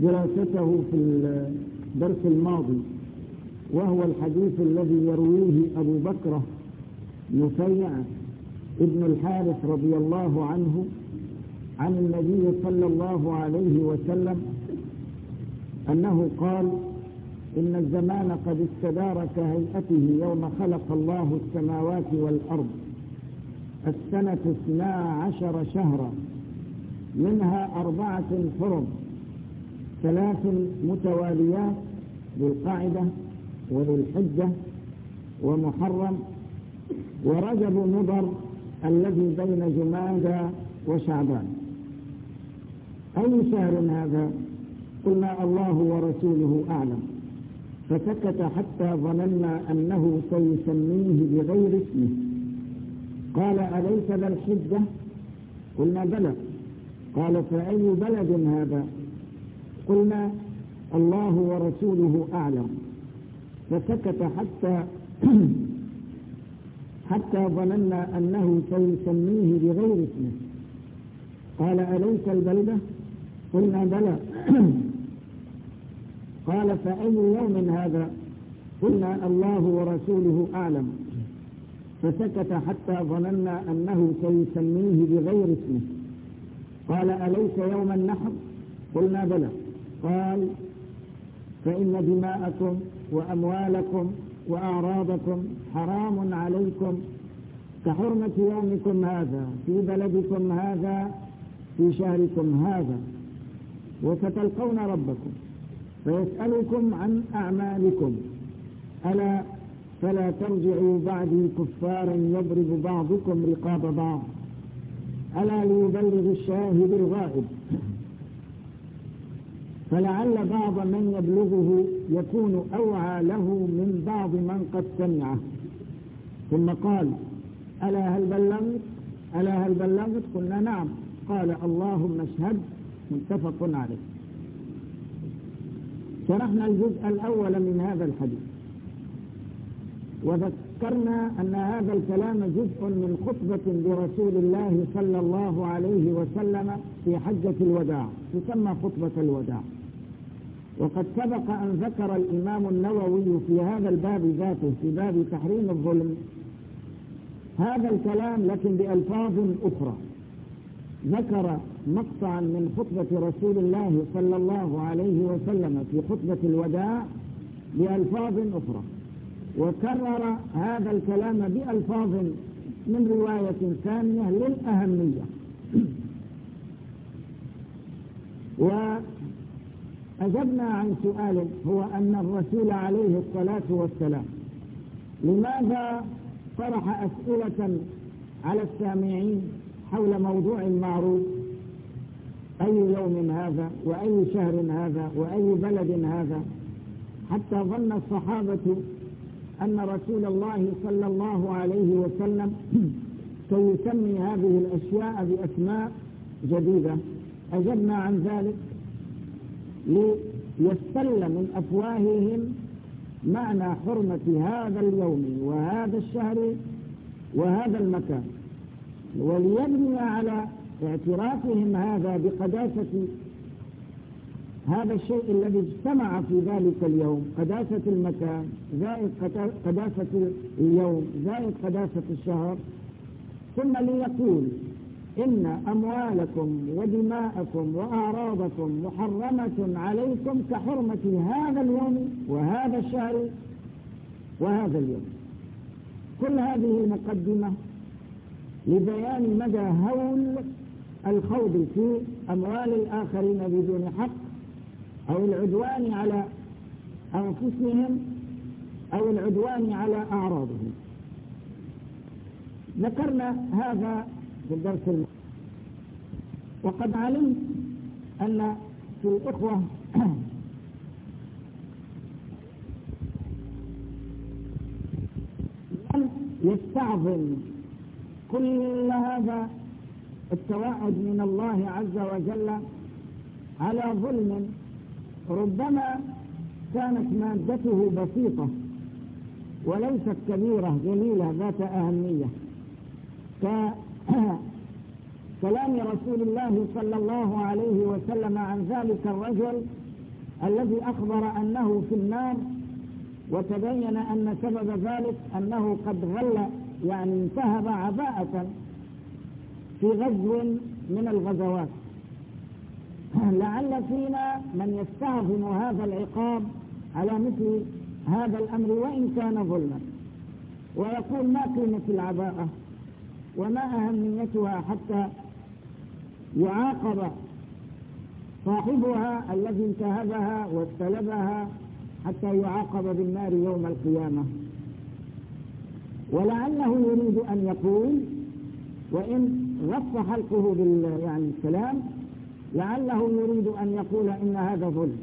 دراسته في الدرس الماضي، وهو الحديث الذي يرويه أبو بكر نفيع ابن الحارث رضي الله عنه عن النبي صلى الله عليه وسلم أنه قال: إن الزمان قد استدار كهيئته يوم خلق الله السماوات والأرض، السنة 12 شهرا، منها 4 حرم، 3 متواليات، ذو القعدة وذو الحجة ومحرم ورجب مضر الذي بين جمادى وشعبان. أي شهر هذا؟ قلنا: الله ورسوله أعلم. فسكت حتى ظننا أنه سيسميه بغير اسمه. قال: أليس ذا الحجة؟ قلنا: بلى. قال: فأي بلد هذا؟ قلنا: الله ورسوله أعلم. فسكت حتى ظننا أنه سيسميه بغير اسمه. قال: أليس البلدة؟ قلنا: بلى. قال: فأي يوم هذا؟ قلنا: الله ورسوله أعلم. فسكت حتى ظننا أنه سيسميه بغير اسمه. قال: أليس يوم النحر؟ قلنا: بلى. قال: فإن دماءكم وأموالكم وأعراضكم حرام عليكم كحرمة يومكم هذا في بلدكم هذا في شهركم هذا، وستلقون ربكم فيسألكم عن أعمالكم، ألا فلا ترجعوا بعدي كفارا يضرب بعضكم رقاب بعض، ألا ليبلغ الشاهد الغائب، فلعل بعض من يبلغه يكون أوعى له من بعض من قد سمعه. ثم قال: ألا هل بلغت؟ قلنا: نعم. قال: اللهم اشهد. متفق عليه. شرحنا الجزء الأول من هذا الحديث، وذكرنا أن هذا الكلام جزء من خطبة لرسول الله صلى الله عليه وسلم في حجة الوداع، تسمى خطبة الوداع. وقد سبق أن ذكر الإمام النووي في هذا الباب ذاته، في باب تحريم الظلم، هذا الكلام لكن بألفاظ أخرى. ذكر مقطعا من خطبة رسول الله صلى الله عليه وسلم في خطبة الوداع بألفاظ أخرى، وكرر هذا الكلام بألفاظ من رواية ثانية للأهمية. وأجبنا عن سؤال، هو أن الرسول عليه الصلاة والسلام لماذا طرح أسئلة على السامعين حول موضوع معروف: أي يوم هذا، وأي شهر هذا، وأي بلد هذا، حتى ظن الصحابة أن رسول الله صلى الله عليه وسلم سيسمي هذه الأشياء بأسماء جديدة. أجبنا عن ذلك ليستل من أفواههم معنى حرمة هذا اليوم وهذا الشهر وهذا المكان، وليبني على اعترافهم هذا بقداسة هذا الشيء الذي اجتمع في ذلك اليوم، قداسة المكان زائد قداسة اليوم زائد قداسة الشهر، ثم ليقول: إن أموالكم ودماءكم وأعراضكم محرمة عليكم كحرمة هذا اليوم وهذا الشهر وهذا اليوم. كل هذه المقدمة لبيان مدى هول الخوض في أموال الآخرين بدون حق، أو العدوان على أنفسهم، أو العدوان على أعراضهم. ذكرنا هذا في الدرس الماضي. وقد علمت أن في الإخوة من يستعظم كل هذا التوعد من الله عز وجل على ظلم ربما كانت مادته بسيطة وليست كبيرة جليلة ذات أهمية، كلام رسول الله صلى الله عليه وسلم عن ذلك الرجل الذي أخبر أنه في النار، وتبين أن سبب ذلك أنه قد غل يعني انتهب عباءة في غزو من الغزوات. لعل فينا من يستعظم هذا العقاب على مثل هذا الأمر وإن كان ظلما، ويقول ما قيمة العباءة وما أهميتها حتى يعاقب صاحبها الذي انتهبها واستلبها حتى يعاقب بالنار يوم القيامة. ولعله يريد أن يقول، وإن غص حلقه يعني الكلام، لعله يريد أن يقول إن هذا ظلم.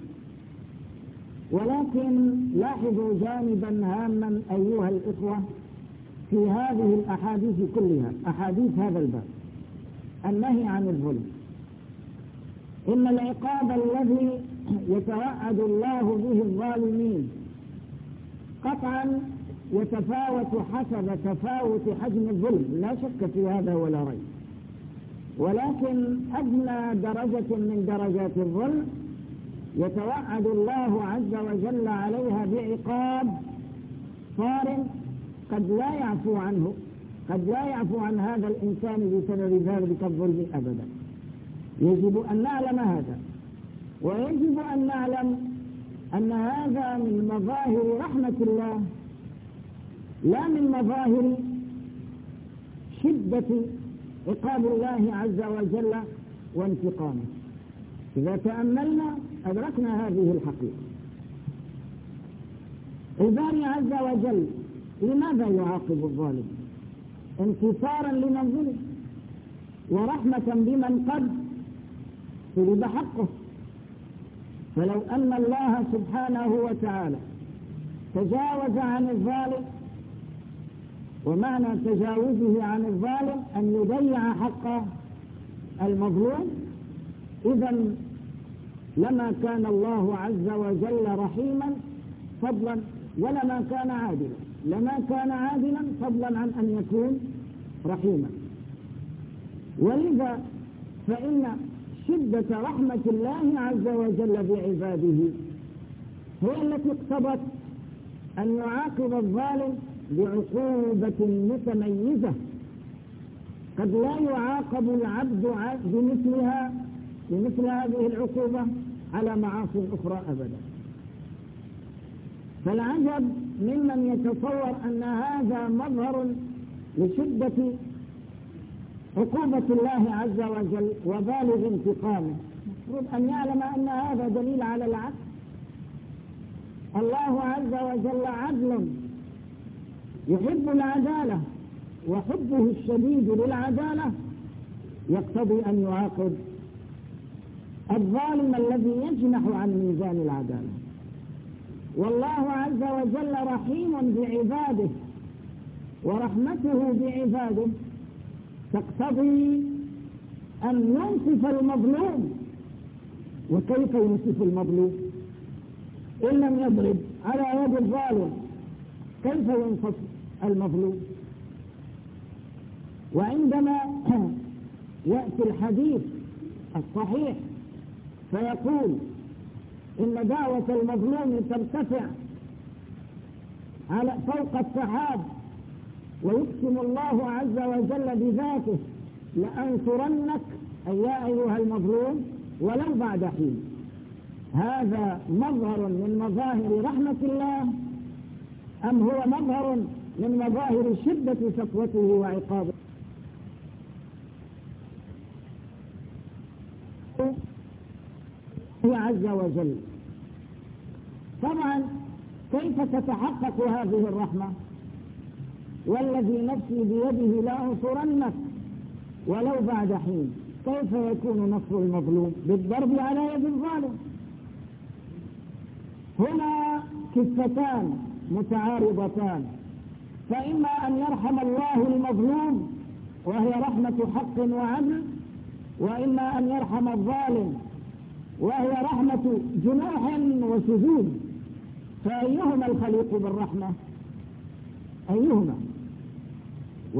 ولكن لاحظوا جانبا هاما أيها الإخوة في هذه الأحاديث كلها، أحاديث هذا الباب النهي عن الظلم. إن العقاب الذي يتوعد الله به الظالمين قطعا يتفاوت حسب تفاوت حجم الظلم، لا شك في هذا ولا ريب، ولكن أدنى درجة من درجات الظلم يتوعد الله عز وجل عليها بعقاب صارم قد لا يعفو عنه، قد لا يعفو عن هذا الإنسان بسبب ذلك الظلم أبدا. يجب أن نعلم هذا، ويجب أن نعلم أن هذا من مظاهر رحمة الله، لا من مظاهر شدة عقاب الله عز وجل وانتقامه. إذا تأملنا أدركنا هذه الحقيقة. الباري عز وجل لماذا يعاقب الظالم؟ انتصارا لمن ظلم ورحمة بمن قد سلب حقه. فلو أن الله سبحانه وتعالى تجاوز عن الظالم، ومعنى تجاوزه عن الظالم أن يضيع حق المظلوم، إذن لما كان الله عز وجل رحيما فضلا ولما كان عادلا، لما كان عادلا فضلا عن أن يكون رحيما. ولذا فإن شدة رحمة الله عز وجل بعباده هي التي اقتضت أن يعاقب الظالم بعقوبة متميزة قد لا يعاقب العبد بمثلها بمثل هذه العقوبة على معاصي أخرى أبدا. فالعجب ممن يتصور أن هذا مظهر لشدة عقوبة الله عز وجل وبالغ انتقامه. المفروض أن يعلم أن هذا دليل على العدل. الله عز وجل عدل يحب العدالة، وحبه الشديد للعدالة يقتضي أن يعاقب الظالم الذي يجنح عن ميزان العدالة. والله عز وجل رحيم بعباده، ورحمته بعباده تقتضي أن ينصف المظلوم. وكيف ينصف المظلوم؟ إن لم يضرب على يد الظالم كيف ينصف المظلوم؟ وعندما يأتي الحديث الصحيح فيقول إن دعوة المظلوم ترتفع على فوق السحاب، ويقسم الله عز وجل بذاته لأنصرنك أي يا أيها المظلوم ولو بعد حين. هذا مظهر من مظاهر رحمة الله أم هو مظهر من مظاهر شدة سطوته وعقابه؟ عز وجل. طبعا كيف تتحقق هذه الرحمة؟ والذي نفسي بيده لأنصرنك ولو بعد حين. كيف يكون نصر المظلوم؟ بالضرب على يد الظالم. هنا كفتان متعارضتان، فإما أن يرحم الله المظلوم وهي رحمة حق وعدل، وإما أن يرحم الظالم وهي رحمة جناح وسجود. فأيهما الخليق بالرحمة؟ أيهما؟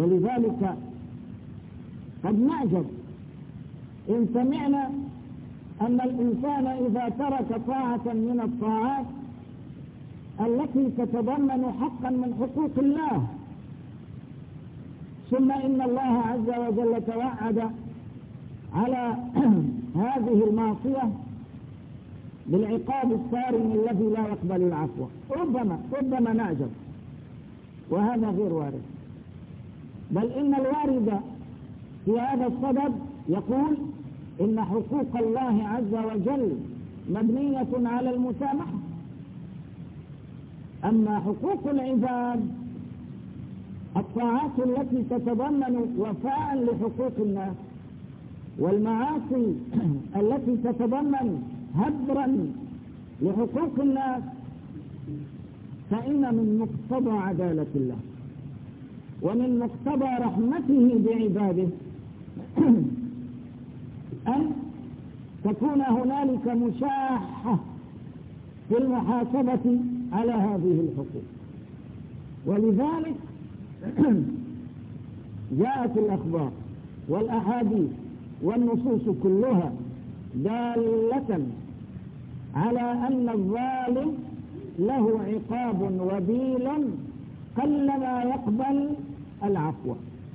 ولذلك قد نعجب إن سمعنا أن الإنسان إذا ترك طاعة من الطاعات التي تتضمن حقا من حقوق الله، ثم إن الله عز وجل توعد على هذه المعصية بالعقاب الصارم الذي لا يقبل العفو، ربما نعجب، وهذا غير وارد، بل إن الوارد في هذا الصدد يقول إن حقوق الله عز وجل مبنية على المسامحة، أما حقوق العباد الطاعات التي تتضمن وفاء لحقوق الناس، والمعاصي التي تتضمن هدرا لحقوق الناس، فإن من مقتضى عدالة الله ومن مقتضى رحمته بعباده أن تكون هنالك مشاحة في المحاسبة على هذه الحقوق. ولذلك جاءت الأخبار والأحاديث والنصوص كلها دالة على أن الظالم له عقاب وبيل قلما يقبل العفو،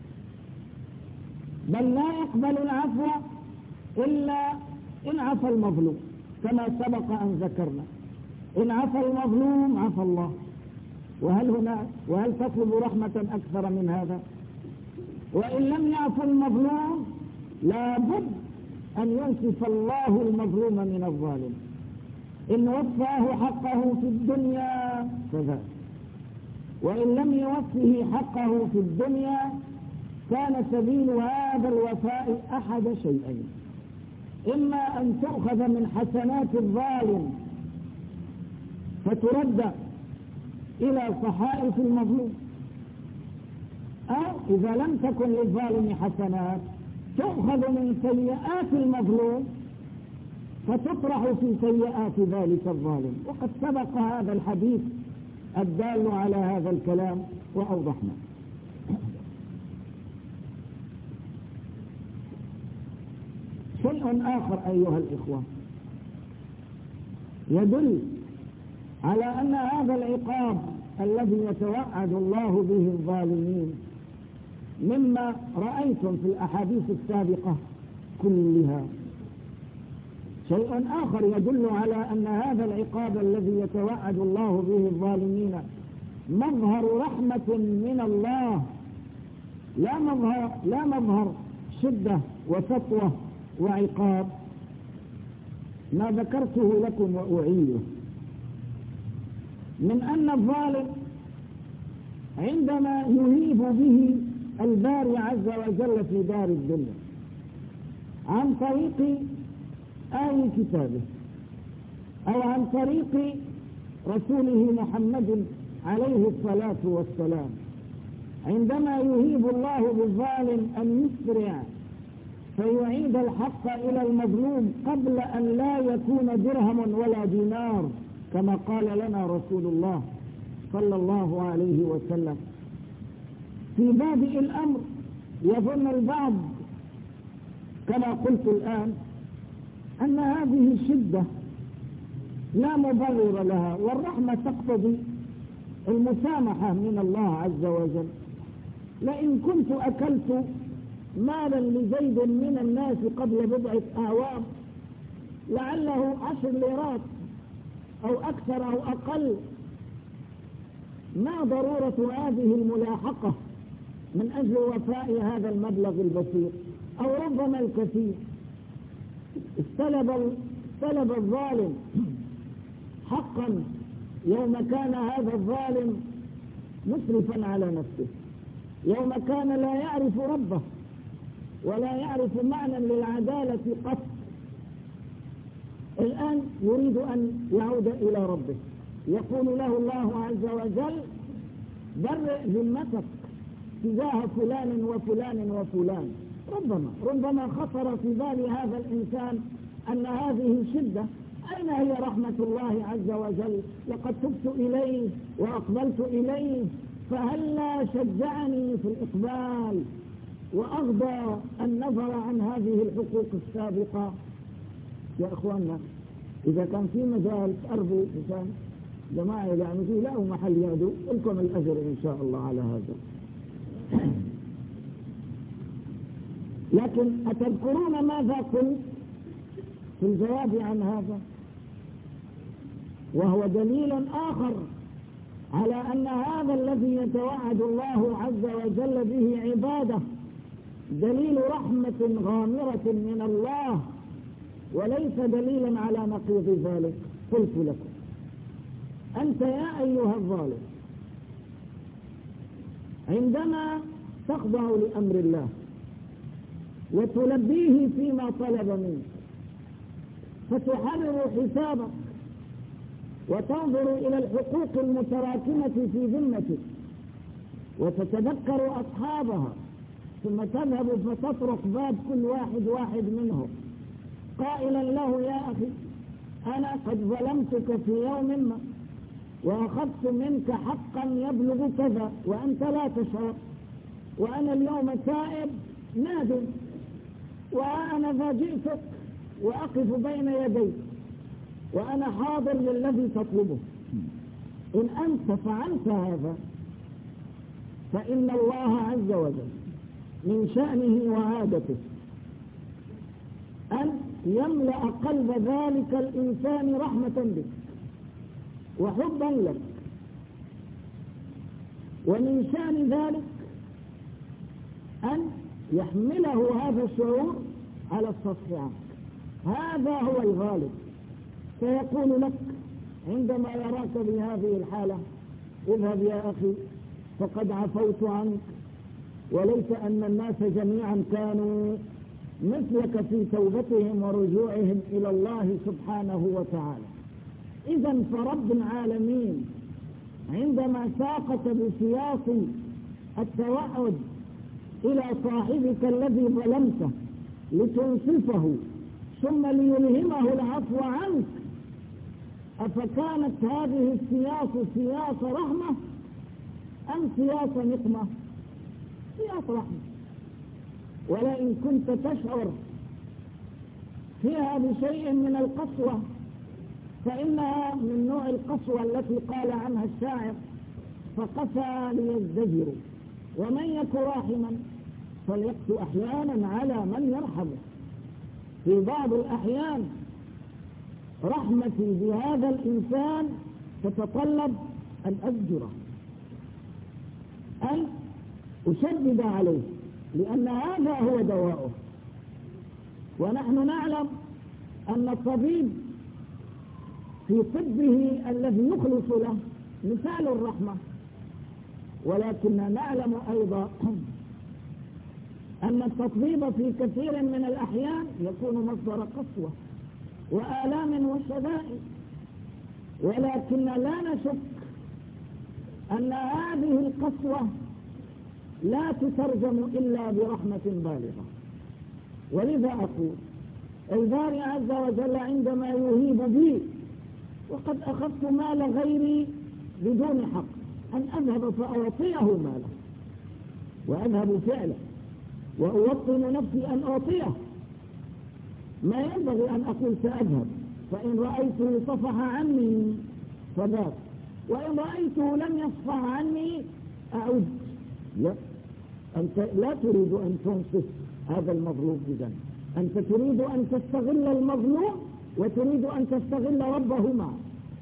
بل لا يقبل العفو إلا إن عفى المظلوم، كما سبق أن ذكرنا، إن عفى المظلوم عفى الله. وهل تطلب رحمة أكثر من هذا؟ وإن لم يعفى المظلوم لابد أن ينصف الله المظلوم من الظالم، إن وفاه حقه في الدنيا كذا، وإن لم يوفه حقه في الدنيا كان سبيل هذا الوفاء أحد شيئين: إما أن تؤخذ من حسنات الظالم فترد إلى صحائف المظلوم، أو إذا لم تكن للظالم حسنات تؤخذ من سيئات المظلوم فتطرح في سيئات ذلك الظالم. وقد سبق هذا الحديث الدال على هذا الكلام وأوضحنا. شيء آخر أيها الإخوة يدل على أن هذا العقاب الذي يتوعد الله به الظالمين مما رأيتم في الأحاديث السابقة كلها. شيء آخر يدل على أن هذا العقاب الذي يتوعد الله به الظالمين مظهر رحمة من الله، لا مظهر شدة وسطوة وعقاب. ما ذكرته لكم وأعيده من أن الظالم عندما يهيب به الباري عز وجل في دار الدنيا عن طريق آي كتابه أو عن طريق رسوله محمد عليه الصلاة والسلام، عندما يهيب الله بالظالم أن يسرع فيعيد الحق إلى المظلوم قبل أن لا يكون درهم ولا دينار، كما قال لنا رسول الله صلى الله عليه وسلم. في بادئ الأمر يظن البعض كما قلت الآن أن هذه شدة لا مبرر لها، والرحمة تقتضي المسامحة من الله عز وجل. لئن كنت أكلت مالا لزيد من الناس قبل بضعة أعوام لعله 10 ليرات أو أكثر أو أقل، ما ضرورة هذه الملاحقة من أجل وفاء هذا المبلغ البسيط؟ أو ربما الكثير. استلب الظالم حقا يوم كان هذا الظالم مسرفا على نفسه، يوم كان لا يعرف ربه ولا يعرف معنى للعدالة قط. الآن يريد أن يعود إلى ربه، يقول له الله عز وجل: برئ ذمتك تجاه فلان وفلان وفلان. ربما خطر في بال هذا الإنسان أن هذه شدة. أين هي رحمة الله عز وجل؟ لقد تبت إليه وأقبلت إليه، فهلا شجعني في الإقبال وأغضى النظر عن هذه الحقوق السابقة. يا إخواننا إذا كان في مجال تقربوا مثلا جماعة يعني فيه له محل يهدوا لكم الأجر إن شاء الله على هذا. لكن أتذكرون ماذا قلت في الجواب عن هذا؟ وهو دليل آخر على أن هذا الذي يتوعد الله عز وجل به عباده دليل رحمة غامرة من الله وليس دليلا على نقيض ذلك. قلت لكم أنت يا أيها الظالم عندما تخضع لأمر الله وتلبيه فيما طلب منك فتحرر حسابك وتنظر إلى الحقوق المتراكمة في ذمتك وتتذكر أصحابها ثم تذهب فتطرق باب كل واحد منهم قائلا له يا أخي أنا قد ظلمتك في يوم ما وأخذت منك حقا يبلغ كذا وأنت لا تشعر وأنا اليوم تائب نادم وأنا ذا جئتك وأقف بين يديك وأنا حاضر للذي تطلبه. إن أنت فعلت هذا فإن الله عز وجل من شأنه وعادته أن يملأ قلب ذلك الإنسان رحمة بك وحبا لك، ومن شأن ذلك أن يحمله هذا الشعور على الصفح عنك. هذا هو الغالب. سيقول لك عندما يراك بهذه الحالة اذهب يا أخي فقد عفوت عنك، وليس أن الناس جميعا كانوا مثلك في توبتهم ورجوعهم إلى الله سبحانه وتعالى. إذا فرب العالمين عندما ساقط بسياق التوعد إلى صاحبك الذي ظلمته لتنصفه ثم ليلهمه العفو عنك، أفكانت هذه السياق سياق رحمة أم سياق نقمة؟ سياق رحمة. ولئن كنت تشعر فيها بشيء من القسوة فإنها من نوع القسوة التي قال عنها الشاعر فقسى ليزدجر، ومن يك راحما فليقس أحيانا على من يرحمه. في بعض الأحيان رحمتي بهذا الإنسان تتطلب أن أزجره، أن أشدد عليه، لأن هذا هو دواؤه. ونحن نعلم أن الطبيب في طبه الذي يخلص له مثال الرحمة، ولكن نعلم أيضا أن التطبيب في كثير من الأحيان يكون مصدر قسوة وآلام وشدائد، ولكن لا نشك أن هذه القسوة لا تترجم إلا برحمة بالغة. ولذا أقول الباري عز وجل عندما يهيب بي وقد أخذت مال غيري بدون حق أن أذهب فأعطيه ماله، وأذهب فعلا وأوطن نفسي أن أعطيه، ما ينبغي أن أقول سأذهب فإن رأيته صفح عني فذاك، وإن رأيته لم يصفح عني أعود. لا، أنت لا تريد أن تنصف هذا المظلوم، إذن أنت تريد أن تستغل المظلوم وتريد أن تستغل ربه معه.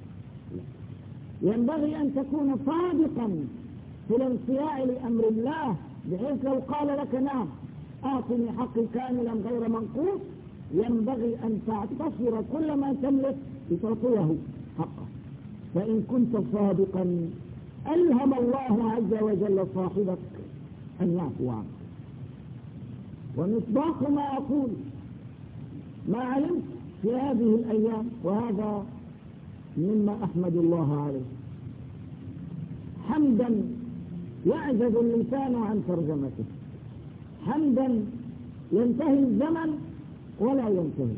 ينبغي أن تكون صادقا في الانصياع لأمر الله، بحيث لو قال لك نعم أعطني حقي كاملا غير منقوص، ينبغي أن تعتصر كل ما تملك لتعطيه حقه. فإن كنت صادقا ألهم الله عز وجل صاحبك أن يعفو عنك. ومصداق ما أقول ما علمت في هذه الأيام، وهذا مما أحمد الله عليه، حمدا يعجز اللسان عن ترجمته، حمدا ينتهي الزمن ولا ينتهي.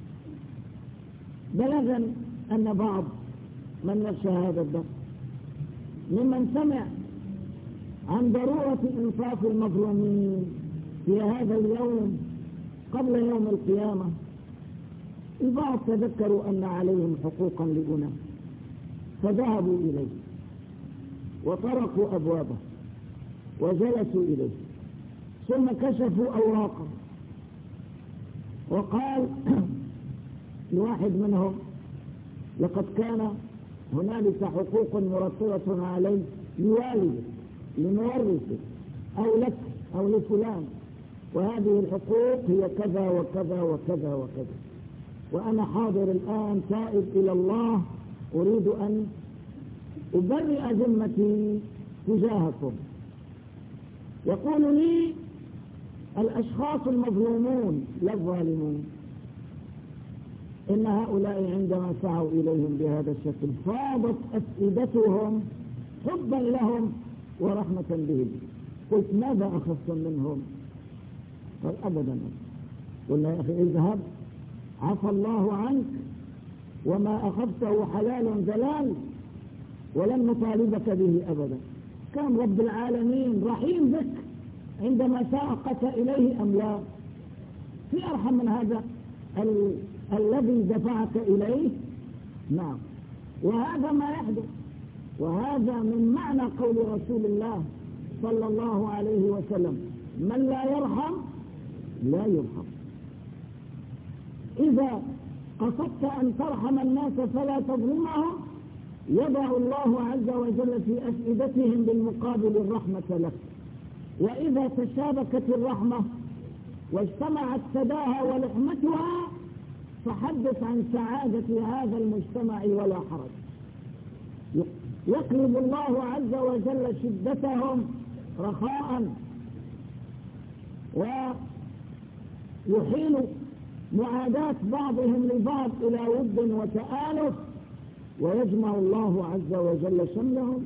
بلغا أن بعض من نشى هذا الدرس ممن سمع عن ضرورة إنصاف المظلومين في هذا اليوم قبل يوم القيامة البعض تذكروا أن عليهم حقوقا لأناس فذهبوا إليه وطرقوا أبوابه وجلسوا إليه، ثم كشفوا أوراقه وقال لواحد منهم: لقد كان هنالك حقوق مرتبة عليه لوالدك لمورثك أو لك أو لفلان، وهذه الحقوق هي كذا وكذا وكذا وكذا، وأنا حاضر الآن تائب إلى الله، أريد أن أبرئ ذمتي تجاهكم. يقول لي الأشخاص المظلومون لا الظالمون إن هؤلاء عندما سعوا إليهم بهذا الشكل فاضت أفئدتهم حبا لهم ورحمة بهم. قلت: ماذا أخذتم منهم؟ قال: أبدا. قلنا: يا أخي اذهب، عفى الله عنك، وما أخذته حلال دلال، ولن نطالبك به أبدا. كان رب العالمين رحيم بك عندما ساقك إليه أم لا؟ في أرحم من هذا الذي دفعك إليه؟ نعم. وهذا ما يحدث، وهذا من معنى قول رسول الله صلى الله عليه وسلم: من لا يرحم لا يرحم. إذا قصدت أن ترحم الناس فلا تظلمهم، يضع الله عز وجل في أفئدتهم بالمقابل الرحمة لك. وإذا تشابكت الرحمة واجتمعت سداها ولحمتها فحدث عن سعادة هذا المجتمع ولا حرج. يقلب الله عز وجل شدتهم رخاء، ويحيل معاداة بعضهم لبعض إلى ود وتآلف، ويجمع الله عز وجل شملهم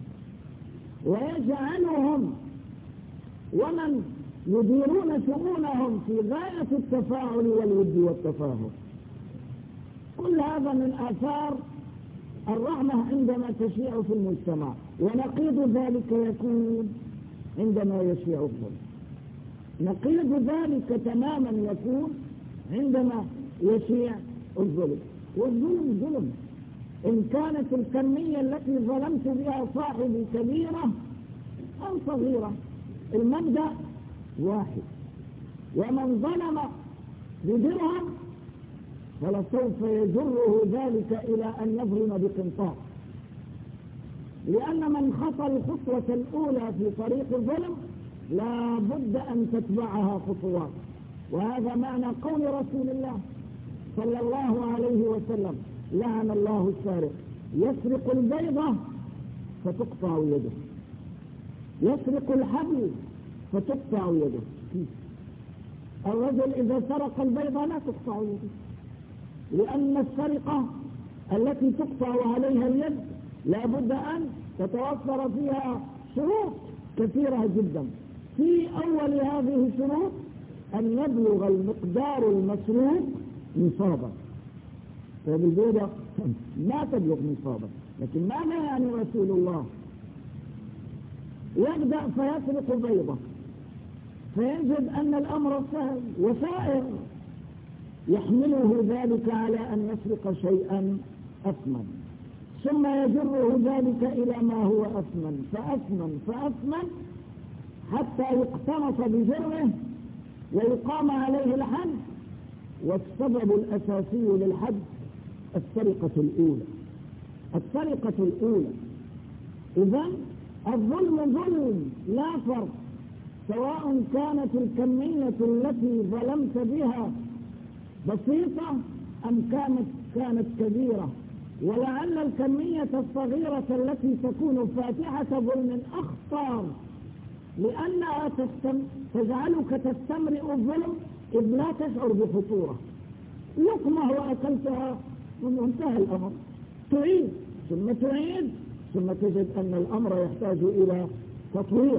ويجعلهم ومن يديرون شؤونهم في غاية التفاعل والود والتفاهم. كل هذا من آثار الرحمة عندما تشيع في المجتمع، ونقيض ذلك يكون عندما يشيع الظلم. نقيض ذلك تماما يكون عندما يشيع الظلم. والظلم ظلم، إن كانت الكمية التي ظلمت بها صاحبي كبيرة أو صغيرة، المبدأ واحد. ومن ظلم بدرهم فلسوف يجره ذلك إلى أن يظلم بقنطار، لأن من خطى الخطوة الأولى في طريق الظلم لا بد أن تتبعها خطوات. وهذا معنى قول رسول الله صلى الله عليه وسلم: لعن الله السارق، يسرق البيضة فتقطع يده، يسرق الحبل فتقطع يده. الرجل إذا سرق البيضة لا تقطع يده، لأن السرقة التي تقطع عليها اليد لا بد أن تتوفر فيها شروط كثيرة جدا. في أول هذه الشروط أن يبلغ المقدار المسروق نصابا. فبالبيضة ما تبلغ نصابا، لكن ماذا يعني رسول الله؟ يبدأ فيسرق بيضة فيجد أن الأمر سهل وسائر، يحمله ذلك على أن يسرق شيئا أثمن، ثم يجره ذلك إلى ما هو أثمن فأثمن فأثمن حتى يقتنص بجره ويقام عليه الحد. والسبب الأساسي للحد السرقة الأولى، السرقة الأولى. إذن الظلم ظلم لا فرق، سواء كانت الكمية التي ظلمت بها بسيطة أم كانت كبيرة. ولعل الكمية الصغيرة التي تكون فاتحة ظلم أخطر، لأنها تجعلك تستمرئ الظلم إذ لا تشعر بخطورة. لقمة وأكلتها وانتهى الأمر، تعيد ثم تعيد ثم تجد أن الأمر يحتاج إلى تطوير.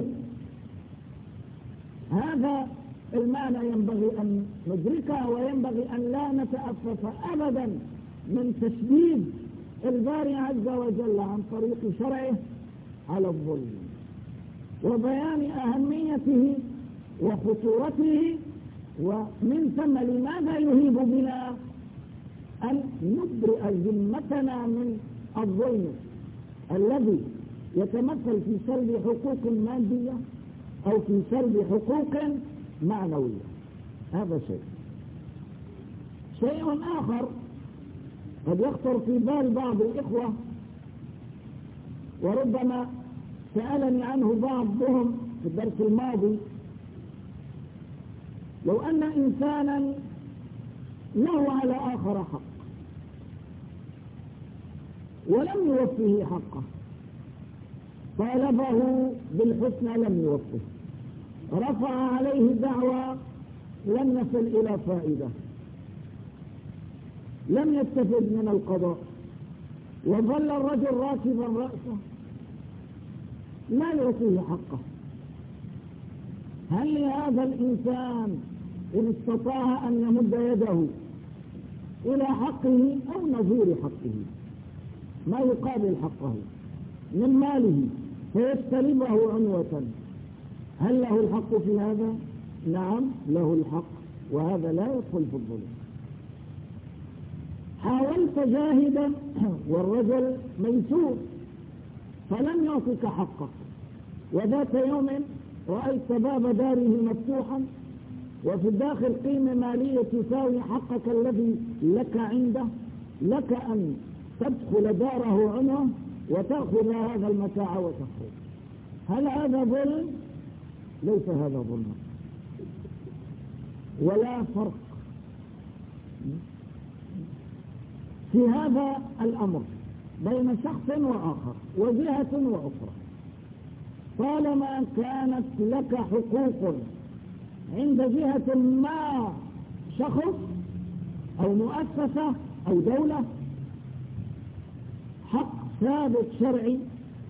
هذا المعنى ينبغي أن ندركه، وينبغي أن لا نتأفف أبدا من تشديد الباري عز وجل عن طريق شرعه على الظلم، وبيان أهميته وخطورته، ومن ثم لماذا يهيب بنا أن نبرئ ذمتنا من الظلم الذي يتمثل في سلب حقوق مادية أو في سلب حقوق معنوية. هذا شيء آخر قد يخطر في بال بعض الإخوة، وربما سألني عنه بعضهم في الدرس الماضي. لو أن إنسانا له على آخر حق ولم يوفيه حقه، طالبه بالحسنى لم يوفه، رفع عليه دعوى لم يصل إلى فائدة، لم يستفد من القضاء، وظل الرجل راكبا رأسه لا يعطيه حقه، هل لهذا الإنسان إن استطاع أن يمد يده إلى حقه أو نظير حقه ما يقابل حقه من ماله فيستلبه عنوة، هل له الحق في هذا؟ نعم له الحق، وهذا لا يدخل في الظلم. حاولت جاهدا والرجل ميسور فلم يعطك حقك، وذات يوم رأيت باب داره مفتوحا وفي الداخل قيمة مالية تساوي حقك الذي لك عنده، لك أن تدخل داره عنه وتأخذ هذا المتاع وتخرج. هل هذا ظلم؟ ليس هذا ظلم، ولا فرق في هذا الأمر بين شخص وآخر وجهة وأخرى. طالما كانت لك حقوق عند جهة ما، شخص أو مؤسسة أو دولة، حق ثابت شرعي،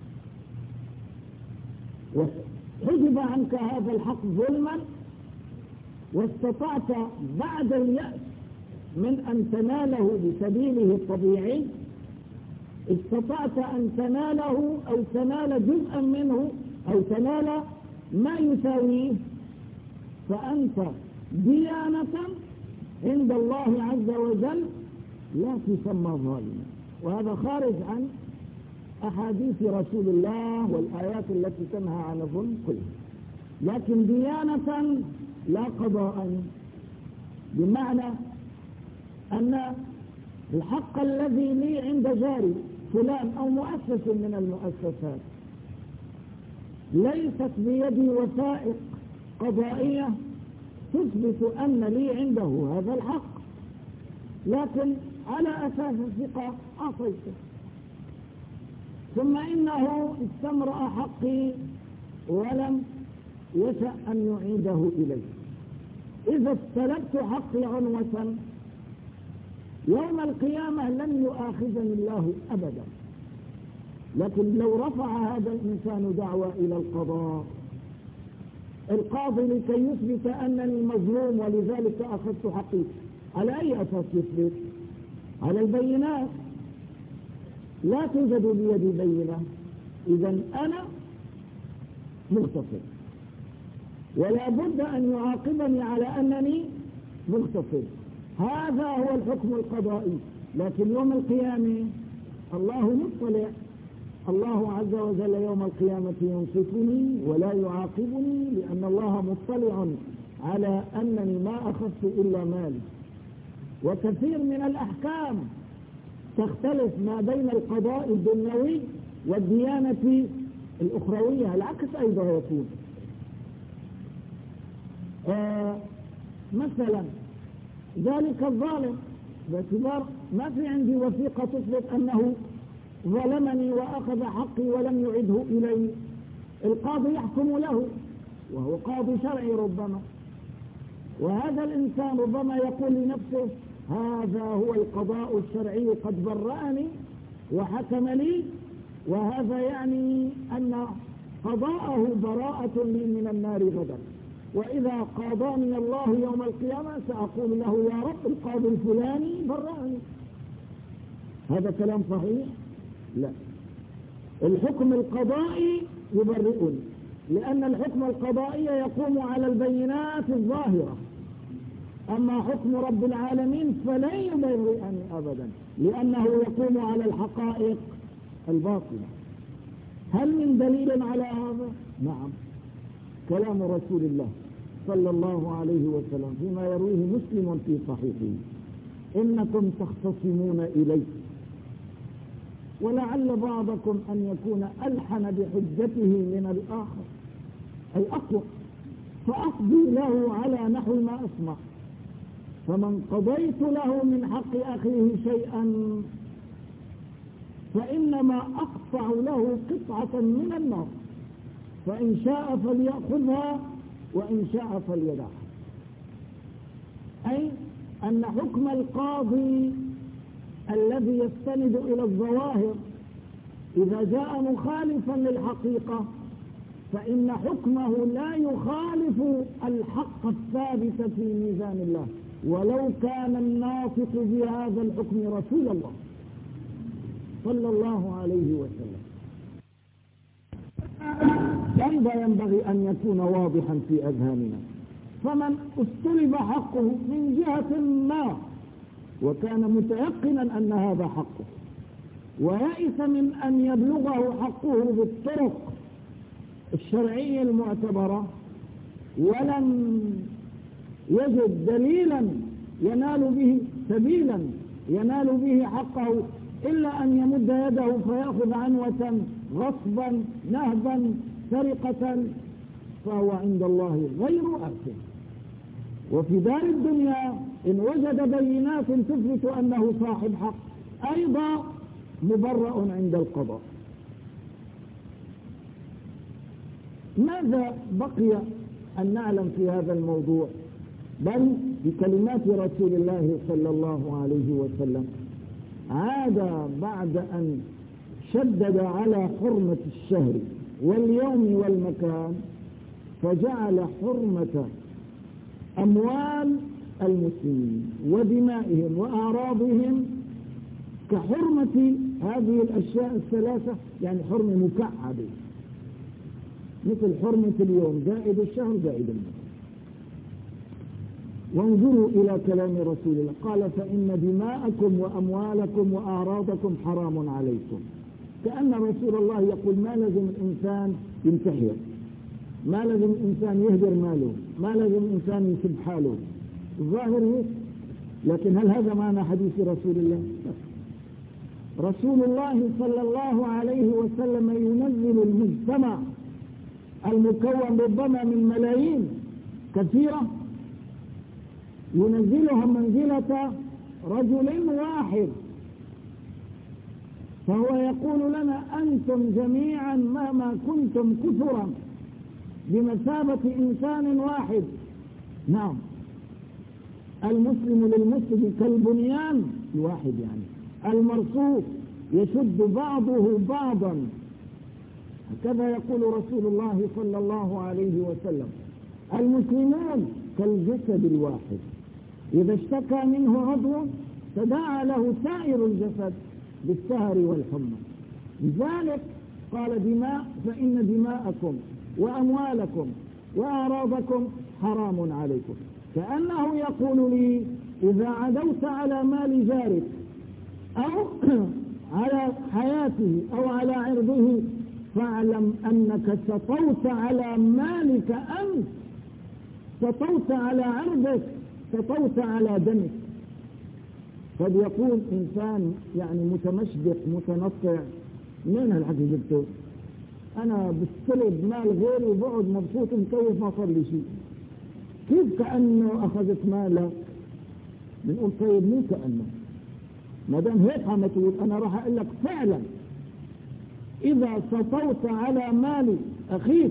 وحجب عنك هذا الحق ظلما، واستطعت بعد اليأس من أن تناله بسبيله الطبيعي، استطعت أن تناله أو تنال جزءا منه أو تنال ما يساويه، فأنت ديانة عند الله عز وجل لا تسمى ظالما. وهذا خارج عن أحاديث رسول الله والآيات التي تنهى عن الظلم كلها، لكن ديانة لا قضاء، بمعنى أن الحق الذي لي عند جاري فلان أو مؤسس من المؤسسات ليست بيدي وثائق قضائية تثبت أن لي عنده هذا الحق، لكن على أساس الثقة أعطيته، ثم إنه استمرأ حقي ولم يشأ أن يعيده إلي. إذا استلبت حقي عنوة يوم القيامة لن يؤاخذني الله أبدا، لكن لو رفع هذا الإنسان دعوى إلى القضاء، القاضي لكي يثبت أنني مظلوم ولذلك أخذت حقي، على أي أساس يثبت؟ على البينات، لا توجد بيدي بينة، إذا أنا مغتصب، ولا بد أن يعاقبني على أنني مغتصب. هذا هو الحكم القضائي. لكن يوم القيامة الله مطلع، الله عز وجل يوم القيامة ينصفني ولا يعاقبني، لأن الله مطلع على أنني ما أخذت إلا مالي. وكثير من الأحكام تختلف ما بين القضاء الدنيوي والديانة الأخروية، العكس أيضا يكون. مثلا ذلك الظالم باعتبار ما في عندي وثيقة تثبت أنه ظلمني وأخذ حقي ولم يعده إلي، القاضي يحكم له وهو قاضي شرعي ربما، وهذا الإنسان ربما يقول لنفسه هذا هو القضاء الشرعي قد برأني وحكم لي، وهذا يعني أن قضاءه براءة لي من النار غدا، وإذا قاضاني الله يوم القيامة سأقول له يا رب القاضي الفلاني برأني. هذا كلام صحيح؟ لا، الحكم القضائي يبرئني، لأن الحكم القضائي يقوم على البينات الظاهرة، أما حكم رب العالمين فلن يبرئني أبدا، لأنه يقوم على الحقائق الباطنة. هل من دليل على هذا؟ نعم، كلام رسول الله صلى الله عليه وسلم فيما يرويه مسلم في صحيحه: إنكم تختصمون إلي، ولعل بعضكم أن يكون ألحن بحجته من الآخر أي أقوى، فأقضي له على نحو ما أسمع، فمن قضيت له من حق أخيه شيئا فإنما أقطع له قطعة من النار، فإن شاء فليأخذها وإن شاء فليدعها. أي أن حكم القاضي الذي يستند إلى الظواهر إذا جاء مخالفا للحقيقة فإن حكمه لا يخالف الحق الثابت في ميزان الله، ولو كان الناطق بهذا الحكم رسول الله صلى الله عليه وسلم. هذا ينبغي أن يكون واضحا في أذهاننا. فمن استلب حقه من جهة ما وكان متيقنا أن هذا حقه ويئس من أن يبلغه حقه بالطرق الشرعية المعتبرة ولم يجد دليلا ينال به سبيلا ينال به حقه إلا أن يمد يده فيأخذ عنوة غصبا نهبا سرقة، فهو عند الله غير آثم. وفي دار الدنيا إن وجد بينات تثبت أنه صاحب حق أيضا مبرأ عند القضاء. ماذا بقي أن نعلم في هذا الموضوع؟ بل بكلمات رسول الله صلى الله عليه وسلم عاد بعد أن شدد على حرمة الشهر واليوم والمكان فجعل حرمة أموال المسلمين ودمائهم وأعراضهم كحرمة هذه الأشياء الثلاثة، يعني حرمة مكعبة مثل حرمة اليوم زائد الشهر زائد المكان. وانظروا إلى كلام رسول الله قال: فإن دماءكم وأموالكم وأعراضكم حرام عليكم. كأن رسول الله يقول ما لازم الإنسان ينتحر، ما لازم الإنسان يهدر ماله، ما لازم الإنسان يسب حاله. الظاهر هيك، لكن هل هذا معنى حديث رسول الله؟ رسول الله صلى الله عليه وسلم ينزل المجتمع المكون ربما من ملايين كثيرة، ينزلها منزلة رجل واحد، فهو يقول لنا: أنتم جميعا مهما كنتم كثرا بمثابة إنسان واحد. نعم، المسلم للمسلم كالبنيان الواحد، يعني المرصوص يشد بعضه بعضا. هكذا يقول رسول الله صلى الله عليه وسلم: المسلمون كالجسد الواحد، إذا اشتكى منه عضو تداعى له سائر الجسد بالسهر والحمى. لذلك قال: دماء، فإن دماءكم وأموالكم وأعراضكم حرام عليكم. كأنه يقول لي: إذا عدوت على مال جارك أو على حياته أو على عرضه فاعلم أنك سطوت على مالك أنت، سطوت على عرضك، سطوت على دمك. قد يقول إنسان يعني متمشدق متنطع: من هالحكي جبته؟ أنا بستلب مال غيري وبقعد مبسوط مكيف ما صار لي شيء. كيف كأنه أخذت مالك؟ بنقول طيب مو كأنه، ما دام هيك عم تقول أنا راح أقول لك فعلا إذا سطوت على مال أخيك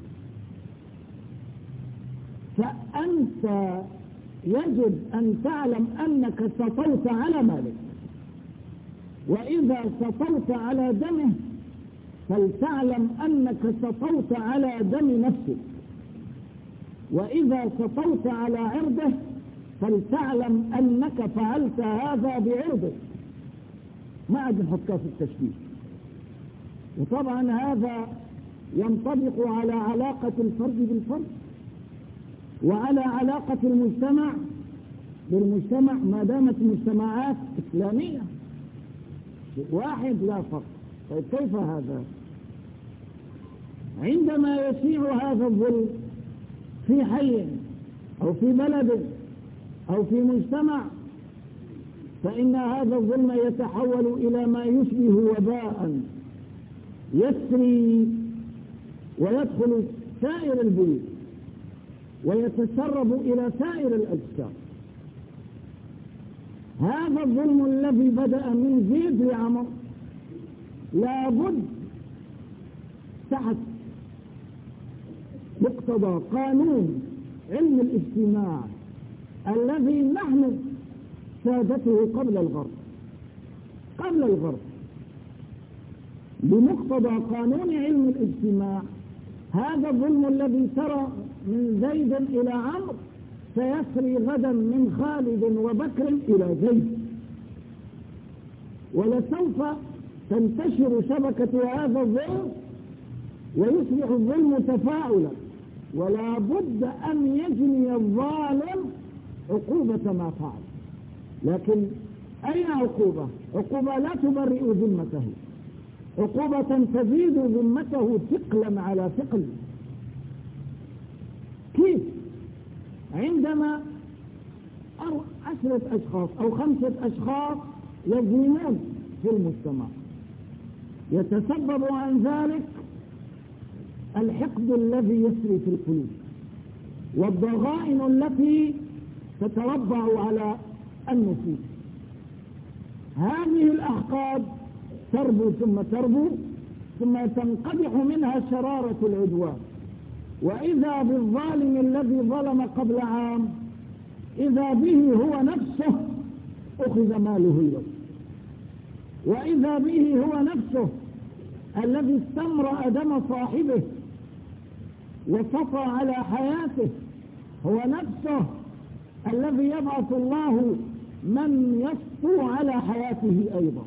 فأنت يجب أن تعلم أنك سطوت على مالك، وإذا سطوت على دمه فلتعلم أنك سطوت على دم نفسك، وإذا سطوت على عرضه فلتعلم أنك فعلت هذا بعرضك. ما عاد نحطها في التشبيه. وطبعا هذا ينطبق على علاقة الفرد بالفرد، وعلى علاقة المجتمع بالمجتمع ما دامت مجتمعات إسلامية. واحد لا فرق. طيب كيف هذا؟ عندما يشيع هذا الظلم في حي أو في بلد أو في مجتمع، فإن هذا الظلم يتحول إلى ما يشبه وباء يسري ويدخل سائر البيوت ويتسرب إلى سائر الأجسام. هذا الظلم الذي بدأ من زيد لعمر لابد تحت مقتضى قانون علم الاجتماع الذي نحن سادته قبل الغرب بمقتضى قانون علم الاجتماع. هذا الظلم الذي ترى من زيد إلى عمرو سيسري غدا من خالد وبكر إلى زيد، ولسوف تنتشر شبكة هذا الظلم ويصبح الظلم تفاعلا، ولا بد أن يجني الظالم عقوبة ما فعل. لكن أين عقوبة؟ عقوبة لا تبرئ ذمته، عقوبة تزيد ذمته ثقلا على ثقل. كيف؟ عندما 10 أشخاص أو 5 أشخاص يظلمون في المجتمع، يتسبب عن ذلك الحقد الذي يسري في القلوب والضغائن التي تتربع على النفوس. هذه الأحقاد تربو ثم تنقدح منها شرارة العدوان، وإذا بالظالم الذي ظلم قبل عام إذا به هو نفسه أخذ ماله اليوم، وإذا به هو نفسه الذي استمرأ دم صاحبه وسطى على حياته، هو نفسه الذي يبعث الله من يسطو على حياته أيضا.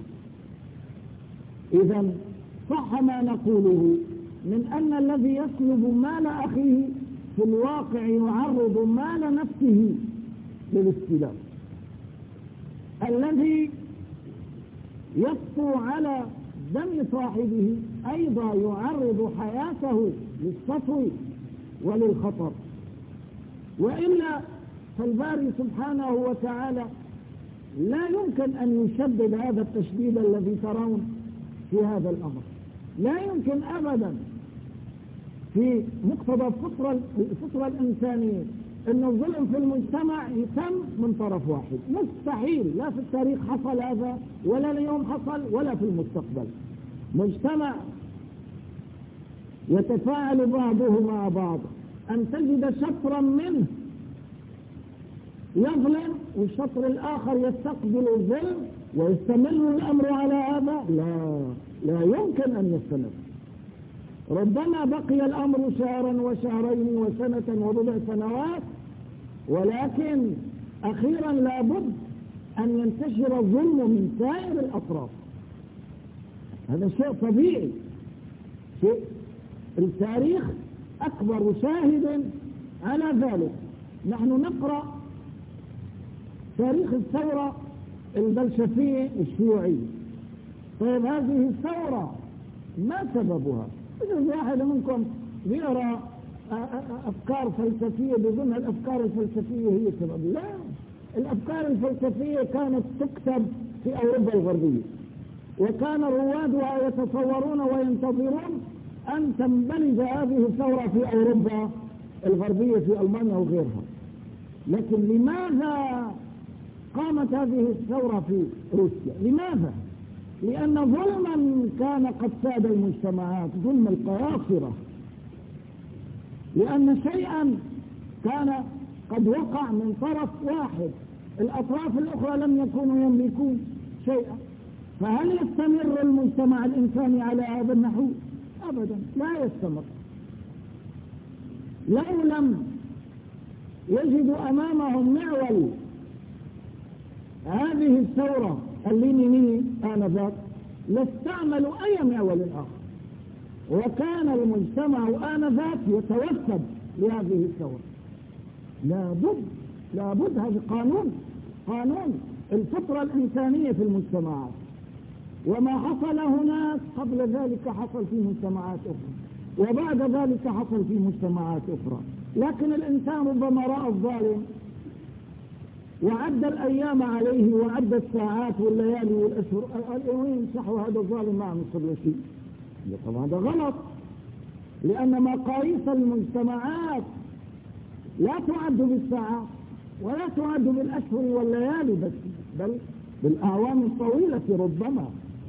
إذن صح ما نقوله من أن الذي يسلب مال أخيه في الواقع يعرض مال نفسه للاستلام. الذي يسطو على دم صاحبه أيضا يعرض حياته للسطو وللخطر. وإلا فالباري سبحانه وتعالى لا يمكن أن يشدد هذا التشديد الذي ترون في هذا الأمر. لا يمكن أبدا في مقتضى الفطرة الإنسانية أن الظلم في المجتمع يتم من طرف واحد. مستحيل، لا في التاريخ حصل هذا ولا اليوم حصل ولا في المستقبل. مجتمع يتفاعل بعضه مع بعض، أن تجد شطرا منه يظلم والشطر الآخر يستقبل الظلم ويستمر الأمر على هذا، لا يمكن أن يستمر. ربما بقي الأمر شهرا وشهرين وسنة وبضع سنوات، ولكن أخيرا لابد أن ينتشر الظلم من سائر الأطراف. هذا شيء طبيعي، شيء التاريخ أكبر شاهد على ذلك. نحن نقرأ تاريخ الثورة البلشفية الشيوعية. طيب هذه الثورة ما سببها؟ إذا واحد منكم يرى أفكار فلسفية بظن الأفكار الفلسفية هي سبب. لا، الأفكار الفلسفية كانت تكتب في أوروبا الغربية، وكان روادها يتصورون وينتظرون أن تنبلج هذه الثورة في أوروبا الغربية في ألمانيا وغيرها. لكن لماذا قامت هذه الثورة في روسيا؟ لماذا؟ لأن ظلما كان قد ساد المجتمعات، ظلم القياصرة، لأن شيئا كان قد وقع من طرف واحد، الأطراف الأخرى لم يكونوا يملكون شيئا. فهل يستمر المجتمع الإنساني على هذا النحو؟ أبدا لا يستمر. لو لم يجدوا أمامهم معول هذه الثورة اللينينية آنذاك لاستعملوا أي معول آخر، وكان المجتمع آنذاك يتوسد لهذه الثورة. لابد هذا قانون قانون الفطرة الإنسانية في المجتمعات، وما حصل هناك قبل ذلك حصل في مجتمعات أخرى، وبعد ذلك حصل في مجتمعات أخرى. لكن الإنسان ربما رأى الظالم وعد الأيام عليه وعد الساعات والليالي والأشهر، وين صحوا هذا الظالم ما عم يصير له شيء. طبعا هذا غلط، لأن مقاييس المجتمعات لا تعد بالساعات ولا تعد بالأشهر والليالي بس، بل بالأعوام الطويلة ربما.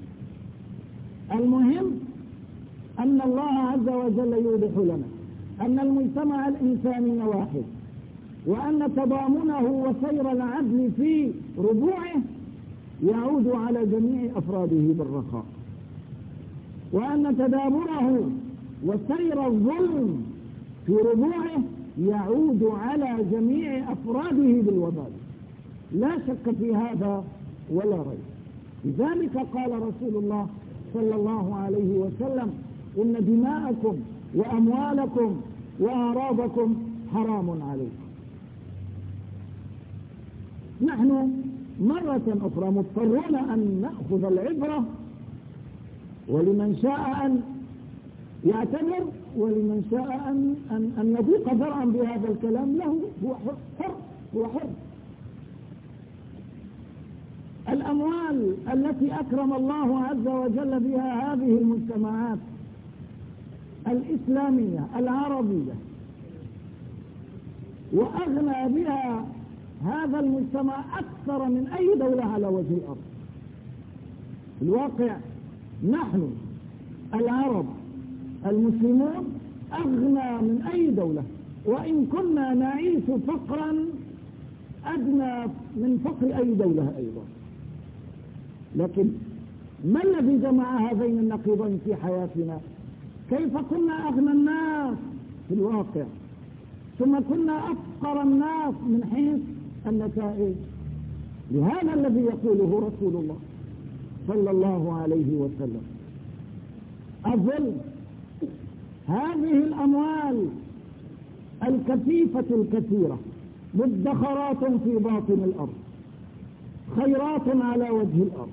المهم أن الله عز وجل يوضح لنا أن المجتمع الإنساني واحد، وأن تضامنه وسير العدل في ربوعه يعود على جميع أفراده بالرخاء، وأن تدابره وسير الظلم في ربوعه يعود على جميع أفراده بالوبال، لا شك في هذا ولا ريب. لذلك قال رسول الله صلى الله عليه وسلم: إن دماءكم وأموالكم وأعراضكم حرام عليكم. نحن مرة أخرى مضطرون أن نأخذ العبرة، ولمن شاء أن يعتبر ولمن شاء أن نضيق ذرعا بهذا الكلام له، هو حر. الأموال التي أكرم الله عز وجل بها هذه المجتمعات الإسلامية العربية، وأغنى بها هذا المجتمع أكثر من أي دولة على وجه الأرض. في الواقع نحن العرب المسلمون أغنى من أي دولة، وإن كنا نعيش فقرا أدنى من فقر أي دولة أيضا. لكن ما الذي جمع هذين النقيضين في حياتنا؟ كيف كنا أغنى الناس في الواقع ثم كنا أفقر الناس من حيث النتائج؟ لهذا الذي يقوله رسول الله صلى الله عليه وسلم: أظل هذه الأموال الكثيفة الكثيرة مدخرات في باطن الأرض، خيرات على وجه الأرض،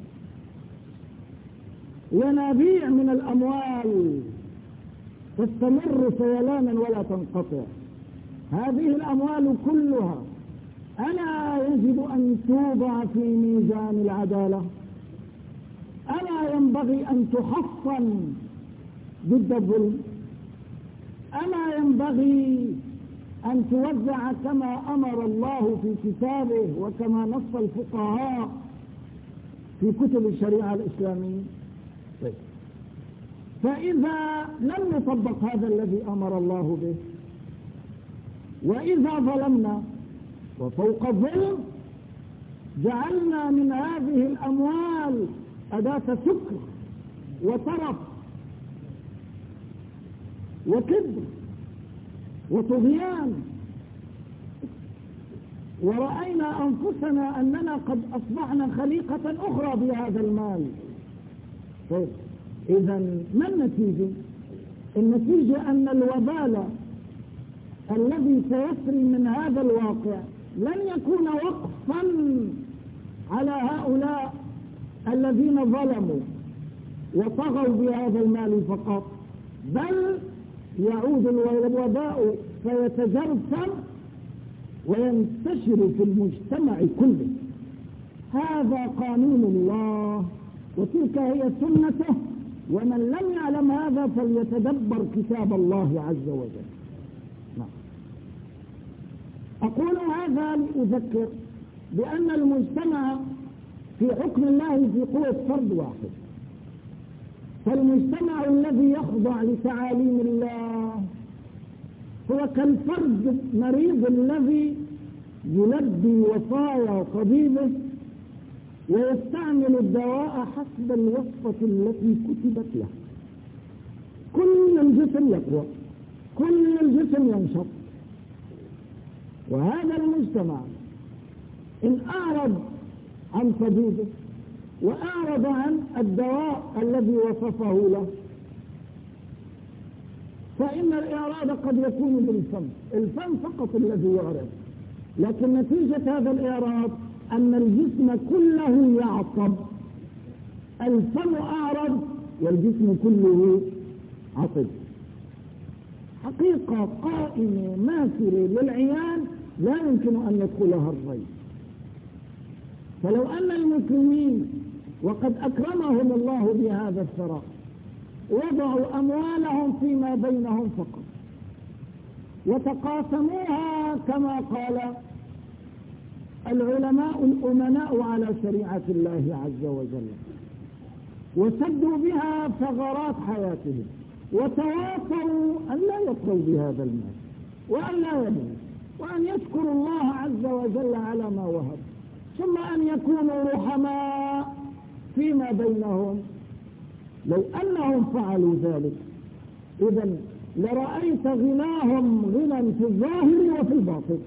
ينابيع من الأموال تستمر سيلانا ولا تنقطع. هذه الأموال كلها ألا يجب أن توضع في ميزان العدالة؟ ألا ينبغي أن تحصن ضد الظلم؟ ألا ينبغي أن توزع كما أمر الله في كتابه وكما نص الفقهاء في كتب الشريعة الإسلامية؟ فإذا لم نطبق هذا الذي أمر الله به، وإذا ظلمنا وفوق الظلم جعلنا من هذه الأموال أداة سكر وطرف وكبر وطغيان، ورأينا أنفسنا أننا قد أصبحنا خليقة أخرى بهذا المال. طيب إذن ما النتيجة؟ النتيجة أن الوبال الذي سيسري من هذا الواقع لن يكون وقفا على هؤلاء الذين ظلموا وطغوا بهذا المال فقط، بل يعود الوباء فيتجرثم وينتشر في المجتمع كله. هذا قانون الله وتلك هي سنته، ومن لم يعلم هذا فليتدبر كتاب الله عز وجل. أقول هذا لأذكر بأن المجتمع في حكم الله في قوة فرد واحد، فالمجتمع الذي يخضع لتعاليم الله هو كالفرد المريض الذي يلبي وصايا طبيبه ويستعمل الدواء حسب الوصفة التي كتبت له. كل الجسم يقوى، كل الجسم ينشط. وهذا المجتمع إن أعرض عن طبيبه وأعرض عن الدواء الذي وصفه له، فإن الإعراض قد يكون بالفم، الفم فقط الذي يعرض، لكن نتيجة هذا الإعراض أن الجسم كله يعصب، الفم أعرض والجسم كله عصب. حقيقة قائمة ماثلة للعيان لا يمكن أن يدخلها الريب. فلو أن المسلمين وقد أكرمهم الله بهذا الثراء وضعوا أموالهم فيما بينهم فقط وتقاسموها كما قال العلماء الأمناء على شريعة الله عز وجل، وسدوا بها ثغرات حياتهم، وتواصوا أن لا يطغوا بهذا المال وأن لا يبنوا، وأن يشكروا الله عز وجل على ما وهب، ثم أن يكونوا رحماء فيما بينهم. لو أنهم فعلوا ذلك إذن لرأيت غناهم غنى في الظاهر وفي الباطن،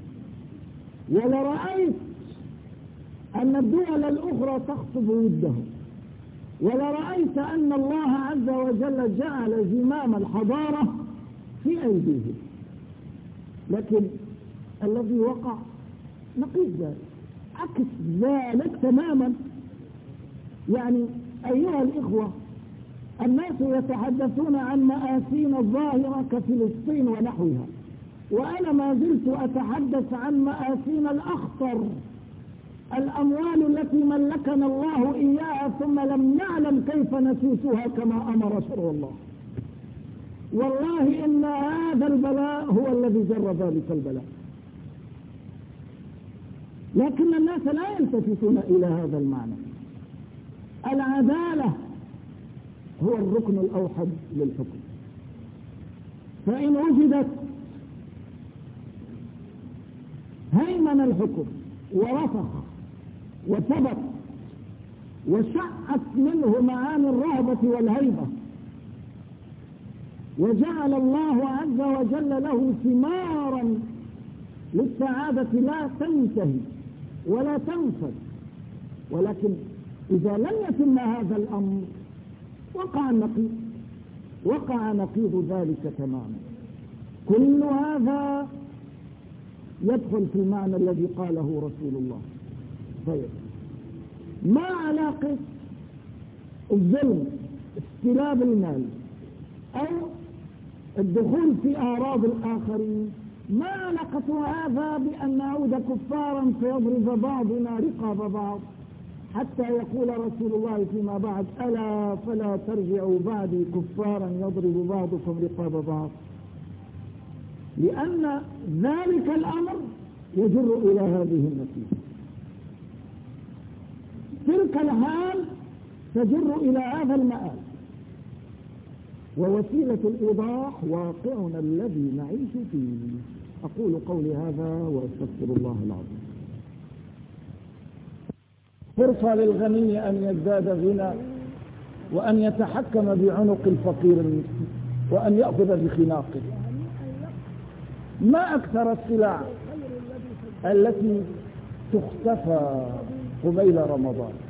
ولرأيت أن الدول الأخرى تخطب ودهم، ولرأيت أن الله عز وجل جعل زمام الحضارة في أيديهم. لكن الذي وقع نقيض ذلك، عكس ذلك تماما. يعني أيها الإخوة، الناس يتحدثون عن مآسينا الظاهرة كفلسطين ونحوها، وأنا ما زلت أتحدث عن مآسينا الأخطر، الأموال التي ملكنا الله إياها ثم لم نعلم كيف نسوسها كما أمر شرع الله. والله إن هذا البلاء هو الذي جر ذلك البلاء، لكن الناس لا يلتفتون إلى هذا المعنى. العدالة هو الركن الأوحد للحكم، فإن وجدت هيمن الحكم ورسخ وثبت وشعت منه معاني الرهبة والهيبة، وجعل الله عز وجل له ثمارا للسعادة لا تنتهي ولا تنفد. ولكن إذا لم يتم هذا الأمر وقع نقيض ذلك تماما. كل هذا يدخل في المعنى الذي قاله رسول الله. طيب، ما علاقة الظلم، استلاب المال، أو الدخول في أعراض الآخرين، ما علاقة هذا بأن نعود كفارا فيضرب بعضنا رقاب بعض، حتى يقول رسول الله فيما بعد: ألا فلا ترجعوا بعدي كفارا يضرب بعضكم رقاب بعض، لأن ذلك الأمر يجر إلى هذه النتيجة. تلك الحال تجر إلى هذا المآل. ووسيلة الإيضاح واقعنا الذي نعيش فيه. أقول قولي هذا وأستغفر الله العظيم. فرصة للغني أن يزداد غنى، وأن يتحكم بعنق الفقير المسكين، وأن يأخذ بخناقه. ما أكثر السلع التي تختفى قبيل رمضان.